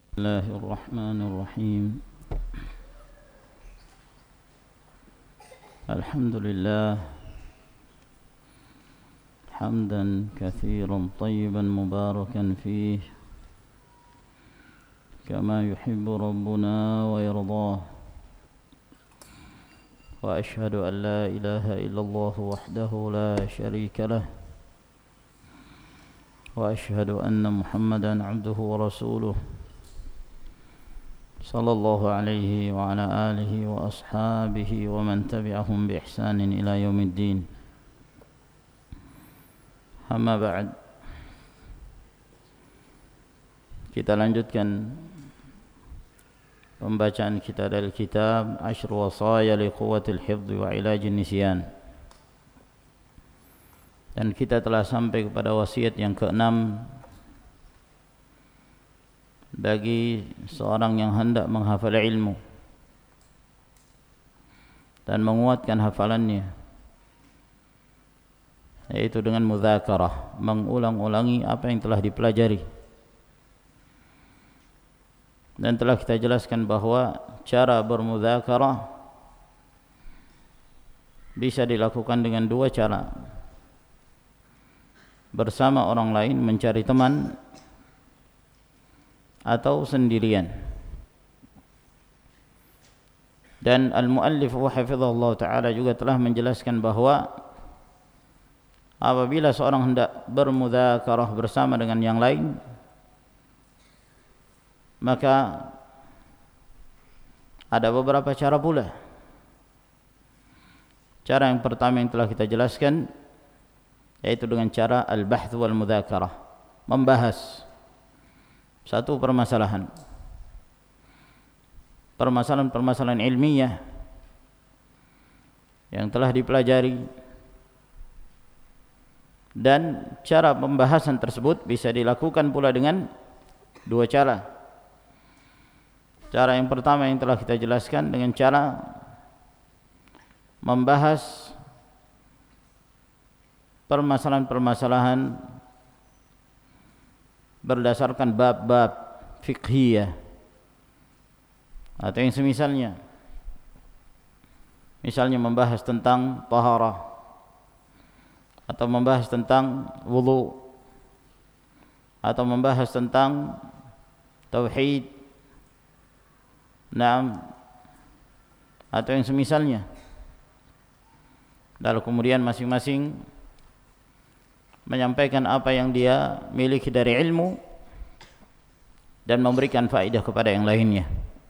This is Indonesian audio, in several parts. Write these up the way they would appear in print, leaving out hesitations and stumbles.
الله الرحمن الرحيم. الحمد لله حمدا كثيرا طيبا مباركا فيه كما يحب ربنا ويرضاه، وأشهد أن لا إله إلا الله وحده لا شريك له، وأشهد أن محمدا عبده ورسوله صلى الله عليه وعلى آله وأصحابه ومن تبعهم بإحسان إلى يوم الدين. Amma ba'd. Kita lanjutkan pembacaan kita dari kitab Ashru Wasaya li Quwwatil Hifdz wa Ilajin Nisyan. Dan kita telah sampai kepada wasiat yang keenam bagi seorang yang hendak menghafal ilmu dan menguatkan hafalannya, yaitu dengan mudzakarah, mengulang-ulangi apa yang telah dipelajari. Dan telah kita jelaskan bahwa cara bermudzakarah bisa dilakukan dengan dua cara: bersama orang lain, mencari teman, atau sendirian. Dan al-muallif hafizahullah ta'ala juga telah menjelaskan bahwa apabila seorang hendak bermudzakarah bersama dengan yang lain, maka ada beberapa cara pula. Cara yang pertama yang telah kita jelaskan, yaitu dengan cara al-bahth wal mudzakarah, membahas satu permasalahan ilmiah yang telah dipelajari. Dan cara pembahasan tersebut bisa dilakukan pula dengan dua cara. Cara yang pertama yang telah kita jelaskan dengan cara membahas permasalahan-permasalahan berdasarkan bab-bab fiqhiyah atau yang semisalnya. Misalnya membahas tentang taharah, atau membahas tentang wudu, atau membahas tentang tauhid, atau yang semisalnya. Lalu kemudian masing-masing menyampaikan apa yang dia miliki dari ilmu dan memberikan faedah kepada yang lainnya.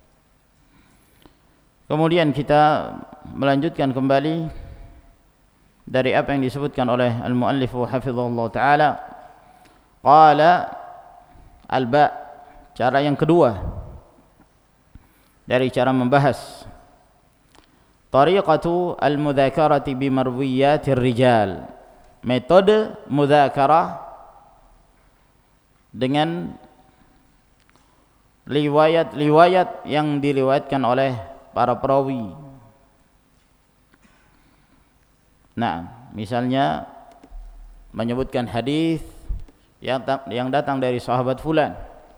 Kemudian kita melanjutkan kembali dari apa yang disebutkan oleh al-muallif hafizahullah ta'ala. Qala al-ba', cara yang kedua dari cara membahas, tariqatu al-mudzakarati bimarwiyatir rijal, metode mudzakarah dengan riwayat-riwayat yang diriwayatkan oleh para perawi. Misalnya menyebutkan hadis yang datang dari sahabat fulan,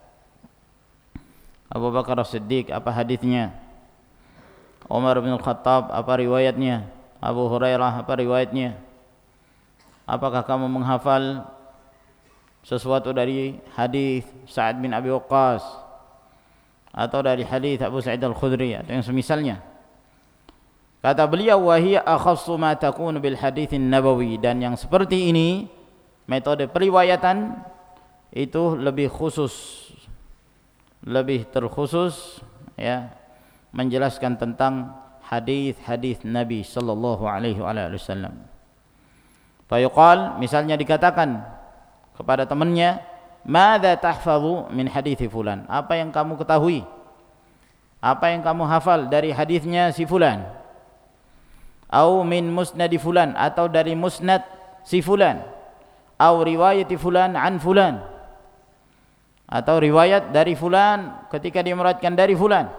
Abu Bakar As-Siddiq, apa hadisnya? Umar bin Khattab, apa riwayatnya? Abu Hurairah, apa riwayatnya? Apakah kamu menghafal sesuatu dari hadis Sa'ad bin Abi Waqqas atau dari hadis Abu Sa'id Al-Khudri atau yang semisalnya? Kata beliau, wa hiya akhassu ma takunu bil haditsin nabawi, dan yang seperti ini, metode periwayatan itu lebih khusus, lebih terkhusus, ya, menjelaskan tentang hadis-hadis Nabi sallallahu alaihi wasallam. Fa yuqal, misalnya dikatakan kepada temannya, madza tahfazu min hadithi fulan, apa yang kamu ketahui, apa yang kamu hafal dari hadisnya si fulan, au min musnadi fulan, atau dari musnad si fulan, au riwayati fulan an fulan, atau riwayat dari fulan ketika dia meriwayatkan dari fulan.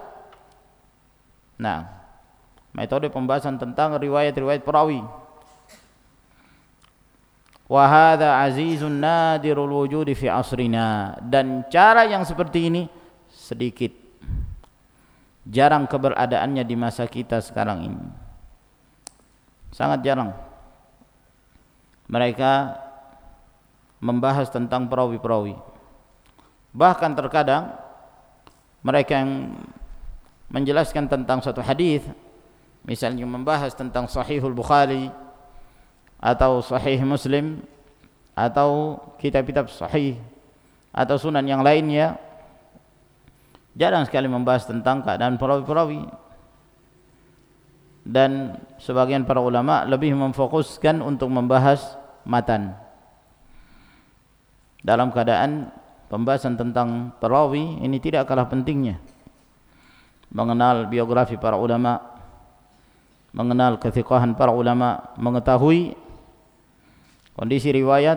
Metode pembahasan tentang riwayat-riwayat perawi. Wa hadza azizun nadirul wujudi fi asrina, dan cara yang seperti ini sedikit, jarang keberadaannya di masa kita sekarang ini. Sangat jarang mereka membahas tentang perawi-perawi. Bahkan terkadang mereka yang menjelaskan tentang suatu hadis, misalnya membahas tentang Sahihul Bukhari atau Sahih Muslim atau kitab-kitab sahih atau sunan yang lainnya, jarang sekali membahas tentang keadaan perawi-perawi. Dan sebagian para ulama lebih memfokuskan untuk membahas matan. Dalam keadaan pembahasan tentang perawi ini tidak kalah pentingnya mengenal biografi para ulama, mengenal kethiqahan para ulama, mengetahui kondisi riwayat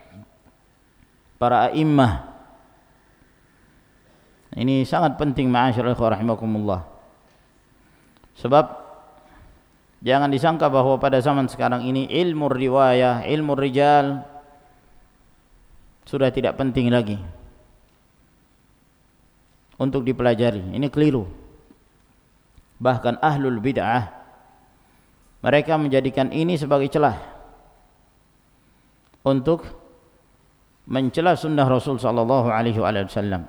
para a'immah. Ini sangat penting ma'asyiral ikhwah rahimakumullah. Sebab jangan disangka bahwa pada zaman sekarang ini ilmu riwayah, ilmu rijal sudah tidak penting lagi untuk dipelajari. Ini keliru. Bahkan ahlul bid'ah mereka menjadikan ini sebagai celah untuk mencela sunnah Rasul sallallahu alaihi wasallam.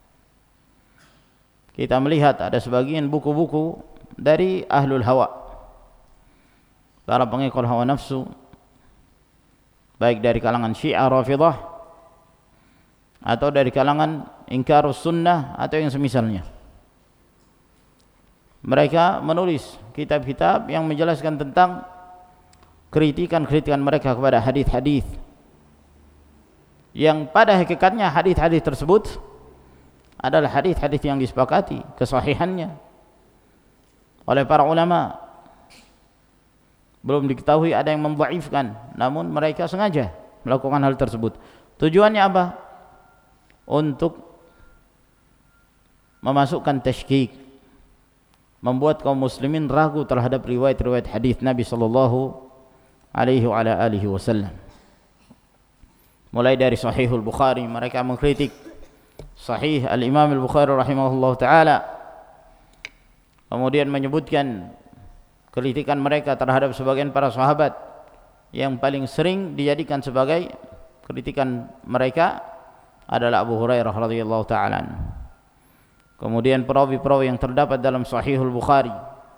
Kita melihat ada sebagian buku-buku dari ahlul hawa, para pengikut hawa nafsu, baik dari kalangan Syiah Rafidah atau dari kalangan ingkarus sunnah atau yang semisalnya. Mereka menulis kitab-kitab yang menjelaskan tentang kritikan-kritikan mereka kepada hadis-hadis yang pada hakikatnya hadis-hadis tersebut adalah hadis-hadis yang disepakati kesahihannya oleh para ulama. Belum diketahui ada yang mendhaifkan, namun mereka sengaja melakukan hal tersebut. Tujuannya apa? Untuk memasukkan tasykik, membuat kaum muslimin ragu terhadap riwayat-riwayat hadis Nabi sallallahu alaihi wasallam. Mulai dari Sahihul Bukhari, mereka mengkritik Sahih Al-Imam Al-Bukhari rahimahullah ta'ala, kemudian menyebutkan kritikan mereka terhadap sebagian para sahabat yang paling sering dijadikan sebagai kritikan mereka adalah Abu Hurairah radhiyallahu ta'ala. Kemudian perawi-perawi yang terdapat dalam Sahihul Bukhari,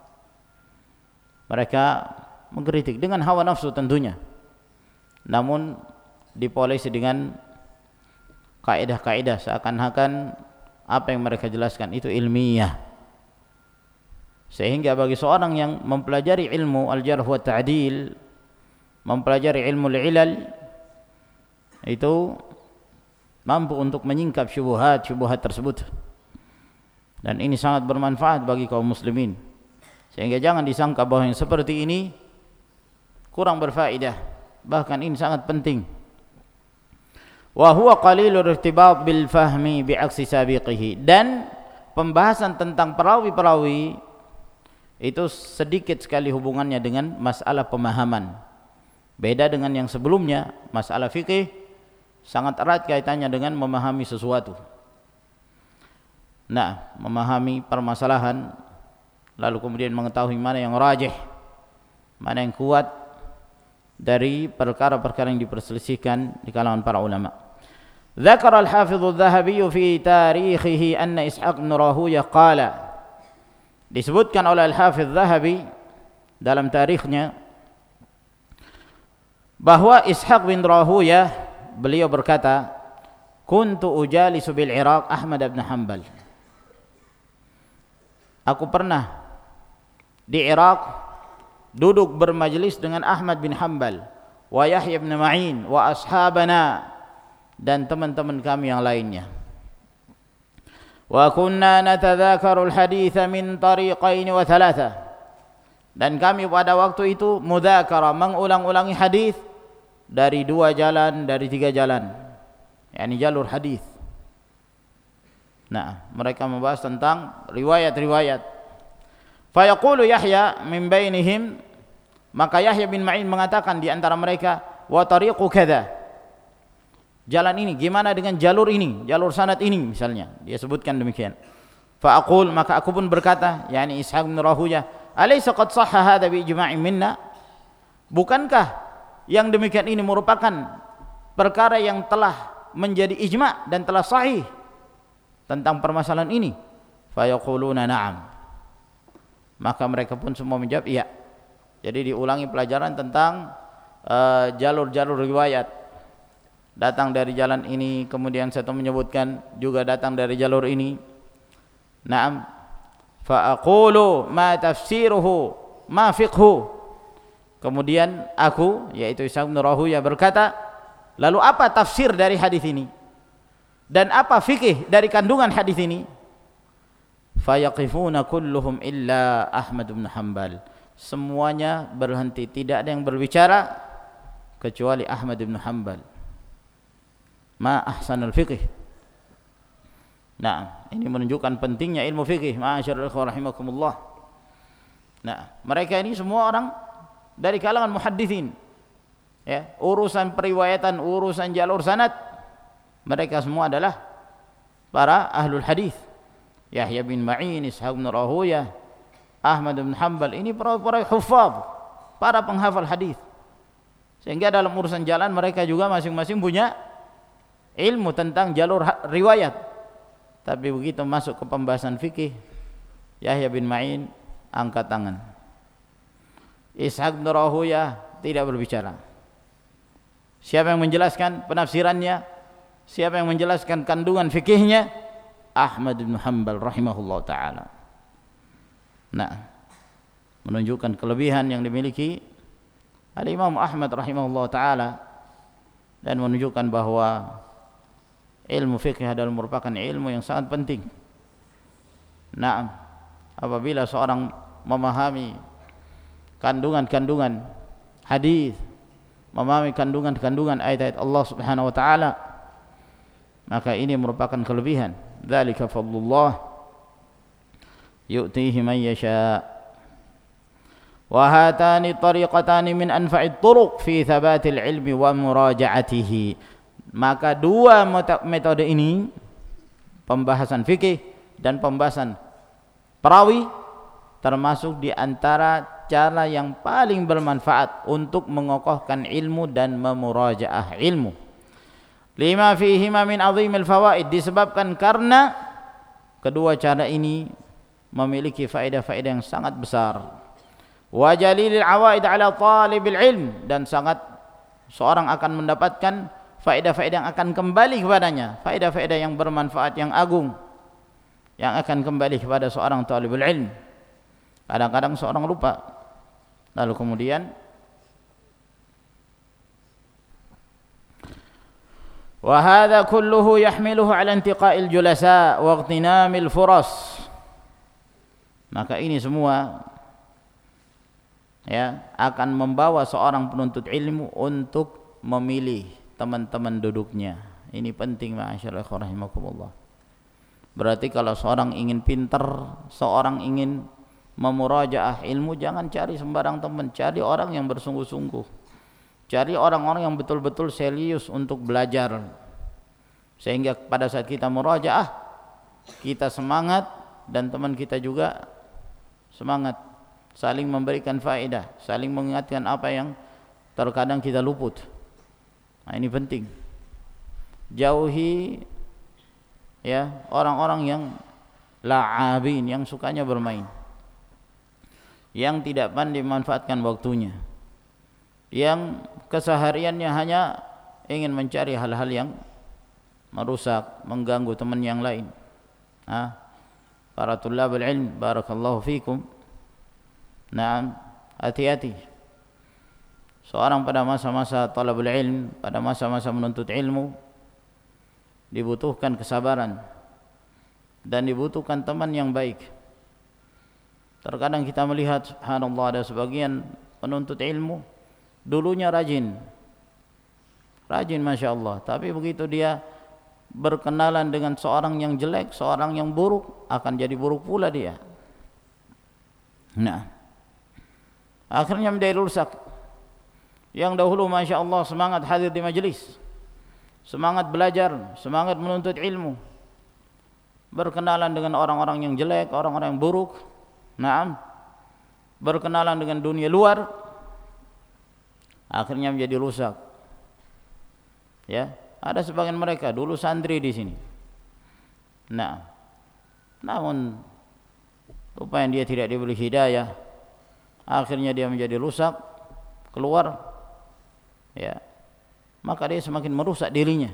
mereka mengkritik dengan hawa nafsu tentunya, namun dipolisi dengan kaidah-kaidah seakan-akan apa yang mereka jelaskan itu ilmiah. Sehingga bagi seorang yang mempelajari ilmu al-jarh wa ta'dil, mempelajari ilmu al-ilal, itu mampu untuk menyingkap syubhat-syubhat tersebut. Dan ini sangat bermanfaat bagi kaum muslimin. Sehingga jangan disangka bahwa yang seperti ini kurang berfaedah. Bahkan ini sangat penting. Wa huwa qalilur irtibat bil fahmi bi'aksi sabiqihi. Dan pembahasan tentang perawi-perawi itu sedikit sekali hubungannya dengan masalah pemahaman. Beda dengan yang sebelumnya, masalah fikih sangat erat kaitannya dengan memahami sesuatu. Nah, memahami permasalahan, lalu kemudian mengetahui mana yang rajih, mana yang kuat dari perkara-perkara yang diperselisihkan di kalangan para ulama. Dzakara al-Hafidz adz-Dzahabi fi tarikhihi anna Ishaq bin Rahuyah qala. Disebutkan oleh Al-Hafidz Dzahabi dalam tarikhnya bahwa Ishaq bin Rahuyah beliau berkata, "Kuntu ujalisu bil Iraq Ahmad bin Hanbal." Aku pernah di Irak duduk bermajlis dengan Ahmad bin Hanbal wa Yahya bin Ma'in wa ashabana dan teman-teman kami yang lainnya. Wa kunna natadzakaru al-haditha min tariqain wa thalatha. Dan kami pada waktu itu mudzakara, mengulang-ulangi hadis dari 2 jalan, dari 3 jalan. yakni jalur hadis. Nah, mereka membahas tentang riwayat-riwayat. Fa yaqulu Yahya min bainihim, maka Yahya bin Ma'in mengatakan di antara mereka, wa tariqu kadza, jalan ini, gimana dengan jalur ini, jalur sanad ini misalnya, dia sebutkan demikian. Fa aqul, maka aku pun berkata, yakni Ishaq bin Rahuyah, alaysa qad sahha hadha bi ijma'in minna? Bukankah yang demikian ini merupakan perkara yang telah menjadi ijma' dan telah sahih tentang permasalahan ini? Fa yaquluna na'am. Maka mereka pun semua menjawab iya. Jadi diulangi pelajaran tentang jalur-jalur riwayat. Datang dari jalan ini, kemudian saya menyebutkan juga datang dari jalur ini. Naam. Fa aqulu ma tafsiruhu ma fiqhu. Kemudian aku, yaitu Ishaq bin Rahuyah, berkata, lalu apa tafsir dari hadis ini dan apa fikih dari kandungan hadis ini? Fa yaqifuna kulluhum illa Ahmad bin Hanbal. Semuanya berhenti, tidak ada yang berbicara kecuali Ahmad bin Hanbal. Ma ahsanul fiqh. Nah, ini menunjukkan pentingnya ilmu fikih. Ma'asyiral ikhwah rahimakumullah. Nah, mereka ini semua orang dari kalangan muhadditsin. Ya, urusan periwayatan, urusan jalur sanad, mereka semua adalah para ahlul hadis. Yahya bin Ma'in, Ishaq bin Rahuyah, Ahmad bin Hanbal, ini para hufaz, para penghafal hadis. Sehingga dalam urusan jalan mereka juga masing-masing punya ilmu tentang jalur riwayat. Tapi begitu masuk ke pembahasan fikih, Yahya bin Ma'in angkat tangan. Ishaq bin Rahuyah tidak berbicara. Siapa yang menjelaskan penafsirannya? Siapa yang menjelaskan kandungan fikihnya? Ahmad bin Hanbal rahimahullah ta'ala. Nah, menunjukkan kelebihan yang dimiliki Al-Imam Ahmad rahimahullah ta'ala, dan menunjukkan bahwa ilmu fikih adalah merupakan ilmu yang sangat penting. Nah, apabila seorang memahami kandungan-kandungan hadis, memahami kandungan-kandungan ayat-ayat Allah Subhanahu wa taala, maka ini merupakan kelebihan. Dzalika fadlullah yu'tihi man yasha. Wa hatani tariqatani min anfa'it turuq fi thabatil ilmi wa muraja'atihi. Maka dua metode ini, pembahasan fikih dan pembahasan perawi, termasuk di antara cara yang paling bermanfaat untuk mengokohkan ilmu dan memurajaah ilmu. Lima fihima min azimil fawaid, disebabkan karena kedua cara ini memiliki faedah-faedah yang sangat besar. Wa jalilil awaid ala talibil ilm, dan sangat seorang akan mendapatkan faedah-faedah yang akan kembali kepadanya, faedah-faedah yang bermanfaat, yang agung, yang akan kembali kepada seorang talibul ilm. Kadang-kadang seorang lupa, lalu kemudian wa hadza kulluhu yahmiluhu ala intiqa'il julasa wa ightinamil furas. Maka ini semua ya akan membawa seorang penuntut ilmu untuk memilih teman-teman duduknya. Ini penting, ma'asyiral ikhwah rahimakumullah. Berarti kalau seorang ingin pintar, seorang ingin memurajaah ilmu, jangan cari sembarang teman, cari orang yang bersungguh-sungguh. Cari orang-orang yang betul-betul serius untuk belajar. Sehingga pada saat kita murajaah, kita semangat dan teman kita juga semangat, saling memberikan faedah, saling mengingatkan apa yang terkadang kita luput. Nah, ini penting. Jauhi ya orang-orang yang la'abin, yang sukanya bermain, yang tidak pandai memanfaatkan waktunya, yang kesehariannya hanya ingin mencari hal-hal yang merusak, mengganggu teman yang lain. Para tulabul ilm, barakallahu fikum. Nah, hati-hati. Seorang pada masa-masa talabul ilm, pada masa-masa menuntut ilmu, dibutuhkan kesabaran dan dibutuhkan teman yang baik. Terkadang kita melihat, subhanallah, ada sebagian penuntut ilmu dulunya rajin, masya Allah, tapi begitu dia berkenalan dengan seorang yang jelek, seorang yang buruk, akan jadi buruk pula dia. Nah, akhirnya menjadi rusak. Yang dahulu masya Allah semangat hadir di majelis, semangat belajar, semangat menuntut ilmu, berkenalan dengan orang-orang yang jelek, orang-orang yang buruk, berkenalan dengan dunia luar, akhirnya menjadi rusak. Ya, ada sebagian mereka dulu santri di sini. Namun rupanya dia tidak diberi hidayah, akhirnya dia menjadi rusak, keluar, ya, maka dia semakin merusak dirinya.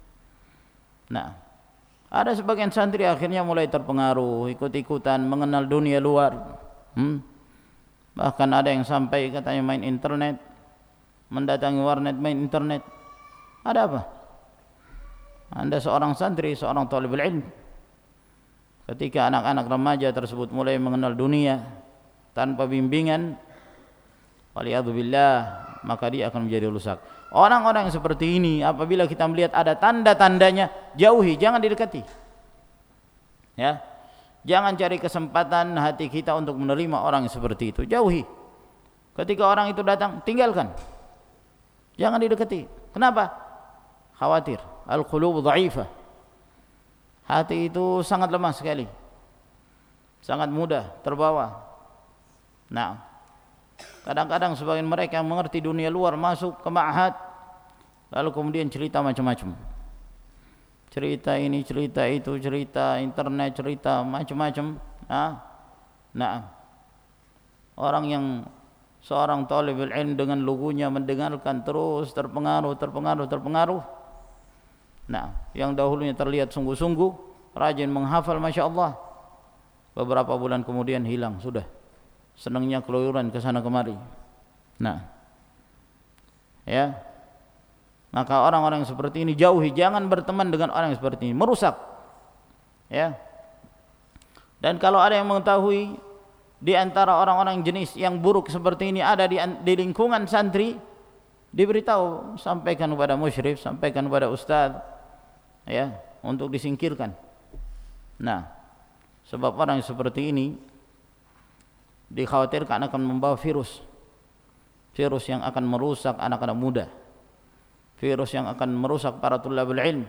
Ada sebagian santri akhirnya mulai terpengaruh, ikut-ikutan mengenal dunia luar. Bahkan ada yang sampai katanya main internet, mendatangi warnet, main internet. Ada apa? Anda seorang santri, seorang talibul ilm, ketika anak-anak remaja tersebut mulai mengenal dunia tanpa bimbingan, waliyadzubillah, maka dia akan menjadi rusak. Orang-orang yang seperti ini apabila kita melihat ada tanda-tandanya, jauhi, jangan didekati. Ya. Jangan cari kesempatan hati kita untuk menerima orang yang seperti itu, jauhi. Ketika orang itu datang, tinggalkan. Jangan didekati. Kenapa? Khawatir. Al-qulubu dha'ifah. Hati itu sangat lemah sekali. Sangat mudah terbawa. Kadang-kadang sebagian mereka yang mengerti dunia luar masuk ke ma'had, lalu kemudian cerita macam-macam. Cerita ini, cerita itu, cerita internet, cerita macam-macam. Orang yang seorang talibul ilm dengan lugunya mendengarkan terus terpengaruh. Yang dahulunya terlihat sungguh-sungguh rajin menghafal, masya Allah, beberapa bulan kemudian hilang sudah. Senangnya keluyuran ke sana kemari. Ya. Maka orang-orang seperti ini jauhi, jangan berteman dengan orang yang seperti ini, merusak. Ya. Dan kalau ada yang mengetahui di antara orang-orang jenis yang buruk seperti ini ada di lingkungan santri, diberitahu, sampaikan kepada musyrif, sampaikan kepada ustaz, ya, untuk disingkirkan. Sebab orang yang seperti ini dikhawatirkan akan membawa virus yang akan merusak anak-anak muda, virus yang akan merusak para tulabul ilm.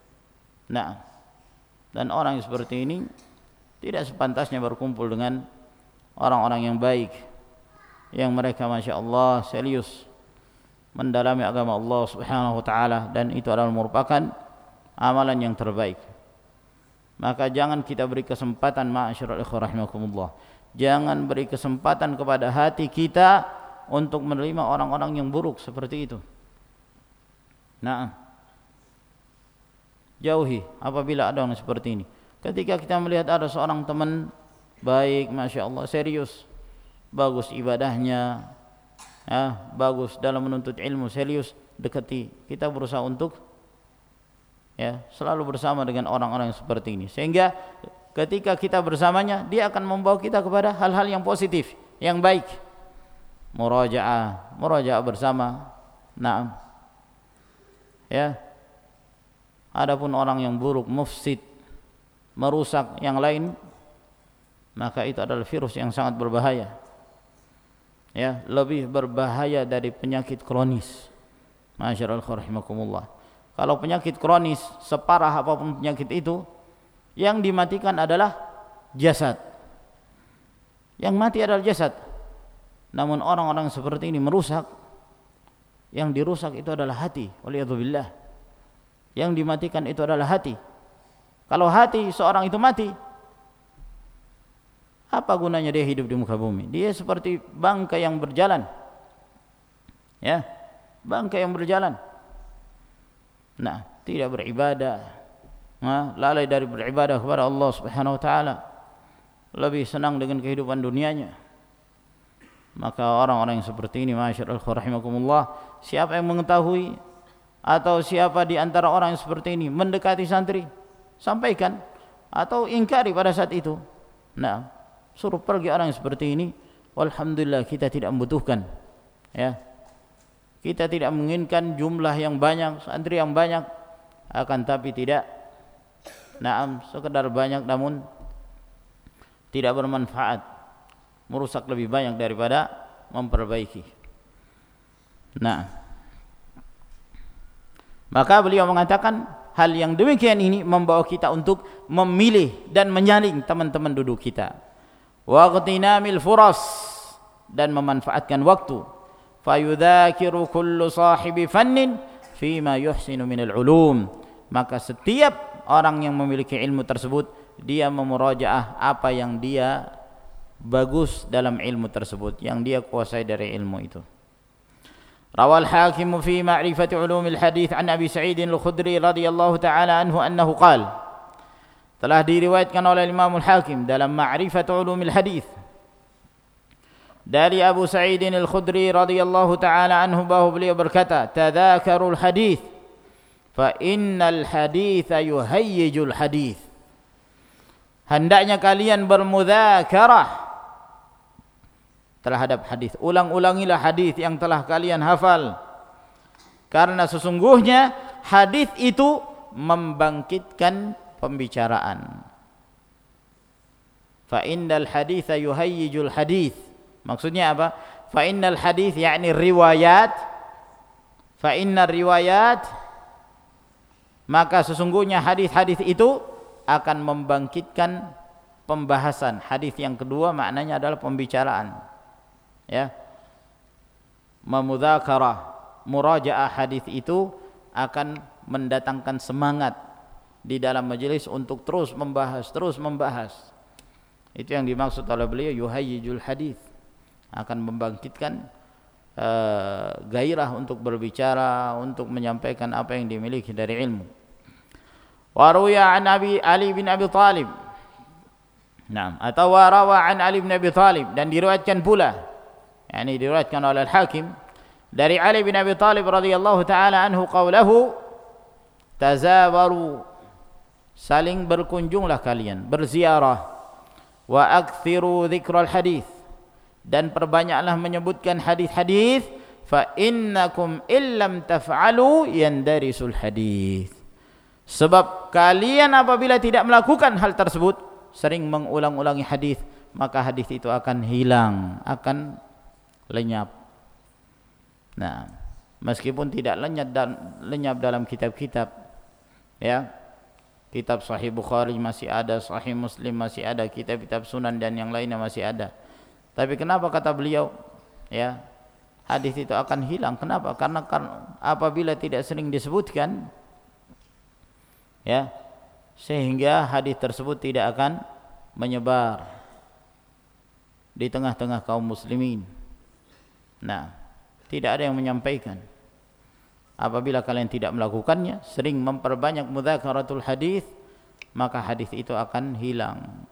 Dan orang yang seperti ini tidak sepantasnya berkumpul dengan orang-orang yang baik, yang mereka masya Allah serius mendalami agama Allah subhanahu wa ta'ala, dan itu adalah merupakan amalan yang terbaik. Maka jangan kita beri kesempatan, ma'asyiral ikhwah rahimakumullah, jangan beri kesempatan kepada hati kita untuk menerima orang-orang yang buruk seperti itu. Jauhi apabila ada orang seperti ini. Ketika kita melihat ada seorang teman baik, masya Allah, serius, bagus ibadahnya, bagus dalam menuntut ilmu, serius, dekati. Kita berusaha untuk selalu bersama dengan orang-orang yang seperti ini, sehingga ketika kita bersamanya, dia akan membawa kita kepada hal-hal yang positif, yang baik. Murajaah bersama. Ya. Adapun orang yang buruk, mufsid, merusak yang lain, maka itu adalah virus yang sangat berbahaya. Ya, lebih berbahaya dari penyakit kronis. Masyaallah rahimakumullah. Kalau penyakit kronis, separah apapun penyakit itu, yang dimatikan adalah jasad. Yang mati adalah jasad. Namun orang-orang seperti ini merusak. Yang dirusak itu adalah hati. Waliyadzubillah. Yang dimatikan itu adalah hati. Kalau hati seorang itu mati, apa gunanya dia hidup di muka bumi? Dia seperti bangkai yang berjalan. Ya, bangkai yang berjalan. Tidak beribadah. Lalai dari beribadah kepada Allah subhanahu wa ta'ala, lebih senang dengan kehidupan dunianya. Maka orang-orang yang seperti ini, masyaallah rahimakumullah, siapa yang mengetahui atau siapa di antara orang yang seperti ini mendekati santri, sampaikan atau ingkari pada saat itu. Suruh pergi orang yang seperti ini. Walhamdulillah, kita tidak membutuhkan, ya. Kita tidak menginginkan jumlah yang banyak, santri yang banyak, akan tapi tidak, sekedar banyak namun tidak bermanfaat, merusak lebih banyak daripada Maka beliau mengatakan hal yang demikian ini membawa kita untuk memilih dan menyaring teman-teman duduk kita. Wa ghtinamil furas, dan memanfaatkan waktu. Fayudzakiru kullu sahibi fannin fima yuhsinu minal ulum. Maka setiap orang yang memiliki ilmu tersebut, dia memurajaah apa yang dia bagus dalam ilmu tersebut, yang dia kuasai dari ilmu itu. Rawal Hakim fi ma'rifati ulumil hadith an Abi Sa'id al-Khudri radhiyallahu ta'ala anhu annahu qala, telah diriwayatkan oleh Imam Al-Hakim dalam ma'rifati ulumil hadith dari Abu Sa'id al-Khudri radhiyallahu ta'ala anhu bahwa beliau berkata, tadzakarul hadith fa innal haditha yuhayyijul hadith. Hendaknya kalian bermudzakarah terhadap hadis. Ulang-ulangilah hadis yang telah kalian hafal, karena sesungguhnya hadis itu membangkitkan pembicaraan. Fa innal haditsa yuhayyijul hadits. Maksudnya apa? Fa innal hadits yakni riwayat. Fa innar riwayat, maka sesungguhnya hadis-hadis itu akan membangkitkan pembahasan. Hadis yang kedua maknanya adalah pembicaraan. Ya, memudzakarah, murajaah hadis itu akan mendatangkan semangat di dalam majelis untuk terus membahas. Itu yang dimaksud oleh beliau yuhayyijul hadis, akan membangkitkan gairah untuk berbicara, untuk menyampaikan apa yang dimiliki dari ilmu. Wa ruya an Ali bin Abi Thalib. Naam, atau rawa an Ali bin Abi Thalib, dan diriwayatkan pula, yakni diriwayatkan oleh Al-Hakim dari Ali bin Abi Thalib radhiyallahu taala anhu qaulahu, tazawaru, saling berkunjunglah kalian, berziarah, wa aktsiru dzikral hadis, dan perbanyaklah menyebutkan hadis-hadis, fa innakum illam taf'alu yandarisul hadis, sebab kalian apabila tidak melakukan hal tersebut, sering mengulang-ulangi hadis, maka hadis itu akan hilang, akan lenyap. Nah, meskipun tidak lenyap dalam kitab-kitab, ya, kitab Sahih Bukhari masih ada, Sahih Muslim masih ada, kitab-kitab Sunan dan yang lainnya masih ada. Tapi kenapa kata beliau, ya, hadis itu akan hilang? Kenapa? Karena apabila tidak sering disebutkan, ya, sehingga hadis tersebut tidak akan menyebar di tengah-tengah kaum muslimin. Nah, tidak ada yang menyampaikan. Apabila kalian tidak melakukannya, sering memperbanyak mudzakaratul hadis, maka hadis itu akan hilang.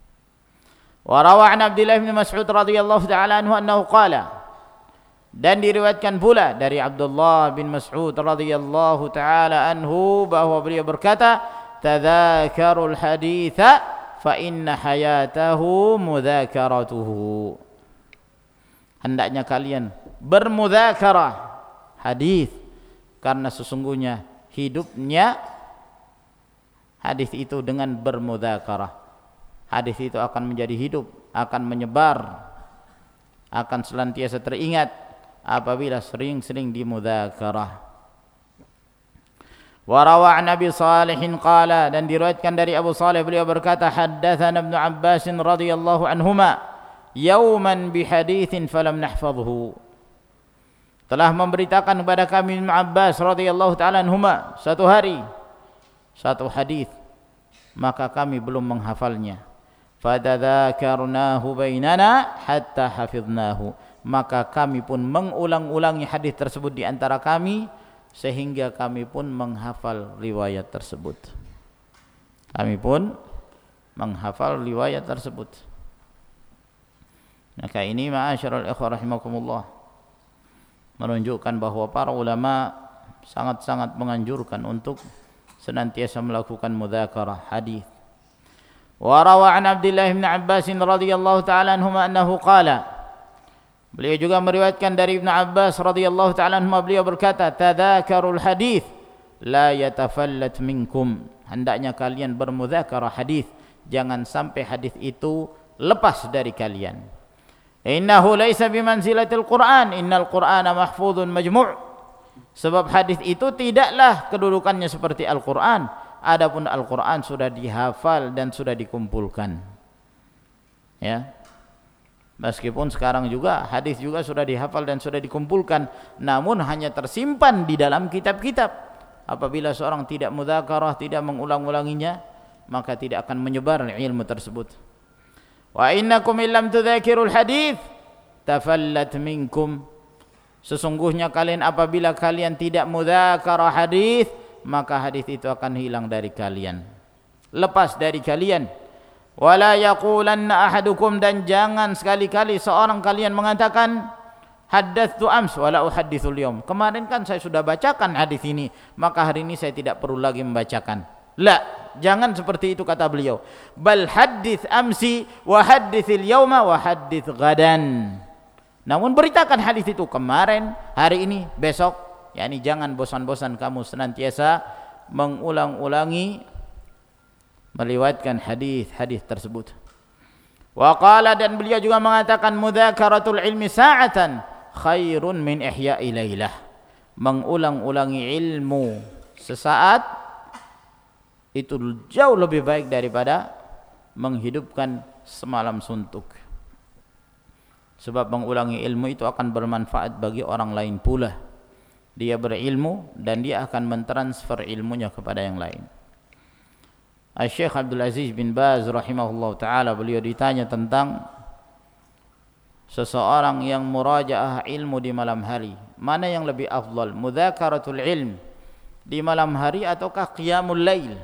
Wa rawa an Abdullah bin Mas'ud radhiyallahu ta'ala anhu annahu qala, dan diriwayatkan pula dari Abdullah bin Mas'ud radhiyallahu ta'ala anhu bahwa beliau berkata, tadzakarul haditsa fa inna hayatahu mudzakaratuhu. Hendaknya kalian bermudzakarah hadis, karena sesungguhnya hidupnya hadis itu dengan bermudzakarah. Hadis itu akan menjadi hidup, akan menyebar, akan senantiasa teringat apabila sering-sering dimudzakarah. Wa rawa an Abi Salih qala, dan diriwayatkan dari Abu Salih beliau berkata, haddatsana Ibnu Abbas radhiyallahu anhuma yauman bihaditsin falam nahfadhhu, telah memberitakan kepada kami Ibnu Abbas radhiyallahu taala anhuma satu hari satu hadis, maka kami belum menghafalnya. Fadzakarnahu bainana hatta hafidnahu, maka kami pun mengulang-ulangi hadis tersebut di antara kami sehingga kami pun menghafal riwayat tersebut. Kami pun menghafal riwayat tersebut. Maka ini ma'asyiral ikhwah rahimakumullah, menunjukkan bahwa para ulama sangat-sangat menganjurkan untuk senantiasa melakukan mudzakarah hadis. Wa rawa an Abdullah bin Abbas radhiyallahu taala anhuma annahu qala, beliau juga meriwayatkan dari Ibnu Abbas radhiyallahu taala anhuma, beliau berkata, tadzakarul hadis la yatafallat minkum, hendaknya kalian bermudzakarah hadis, jangan sampai hadis itu lepas dari kalian. Innahu laisa bimanzilatil Qur'an, innal Qur'ana mahfuzun majmu', Sebab hadis itu tidaklah kedudukannya seperti Al-Quran. Adapun Al-Quran sudah dihafal dan sudah dikumpulkan. Ya. Meskipun sekarang juga hadis juga sudah dihafal dan sudah dikumpulkan, namun hanya tersimpan di dalam kitab-kitab. Apabila seorang tidak mudzakarah, tidak mengulang-ulanginya, maka tidak akan menyebar ilmu tersebut. Wa innakum illam tudzakirul hadits tafallat minkum. Sesungguhnya kalian apabila kalian tidak mudzakarah hadis, maka hadis itu akan hilang dari kalian, lepas dari kalian. Wala yaqulanna ahadukum, dan jangan sekali-kali seorang kalian mengatakan haddatsu ams wala uhadditsul yaum. Kemarin kan saya sudah bacakan hadis ini, maka hari ini saya tidak perlu lagi membacakan. La, jangan seperti itu kata beliau. Bal haddits amsi wa hadditsil yauma wa haddits gadan. Namun beritakan hadis itu kemarin, hari ini, besok. yakni jangan bosan-bosan kamu senantiasa mengulang-ulangi meriwayatkan hadis-hadis tersebut. Wa qala, dan beliau juga mengatakan mudzakaratul ilmi sa'atan khairun min ihya'i lailah. Mengulang-ulangi ilmu sesaat itu jauh lebih baik daripada menghidupkan semalam suntuk. Sebab mengulangi ilmu itu akan bermanfaat bagi orang lain pula. Dia berilmu dan dia akan mentransfer ilmunya kepada yang lain. Syekh Abdul Aziz bin Baz rahimahullah ta'ala, beliau ditanya tentang seseorang yang murajaah ilmu di malam hari, mana yang lebih afdal, mudzakaratul ilm di malam hari ataukah qiyamul lail?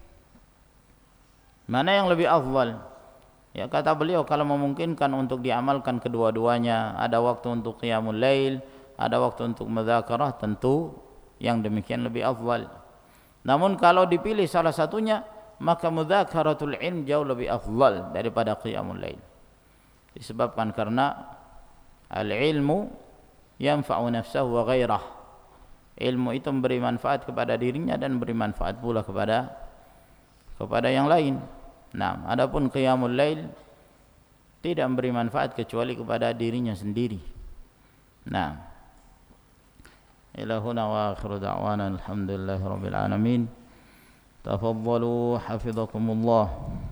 Mana yang lebih afdal? Ya, kata beliau, kalau memungkinkan untuk diamalkan kedua-duanya, ada waktu untuk qiyamul lail, ada waktu untuk mudzakarah, tentu yang demikian lebih afdal. Namun kalau dipilih salah satunya, maka mudzakaratul ilm jauh lebih afdal daripada qiyamul lail. Disebabkan karena al-ilmu yanfa'u nafsahu wa ghairah. Ilmu itu memberi manfaat kepada dirinya dan memberi manfaat pula kepada yang lain. Nah, adapun qiyamul lail tidak memberi manfaat kecuali kepada dirinya sendiri. Nah, ila huna wa akhiru da'wana alhamdulillahirabbil alamin. Tafaddalu hafizakumullah.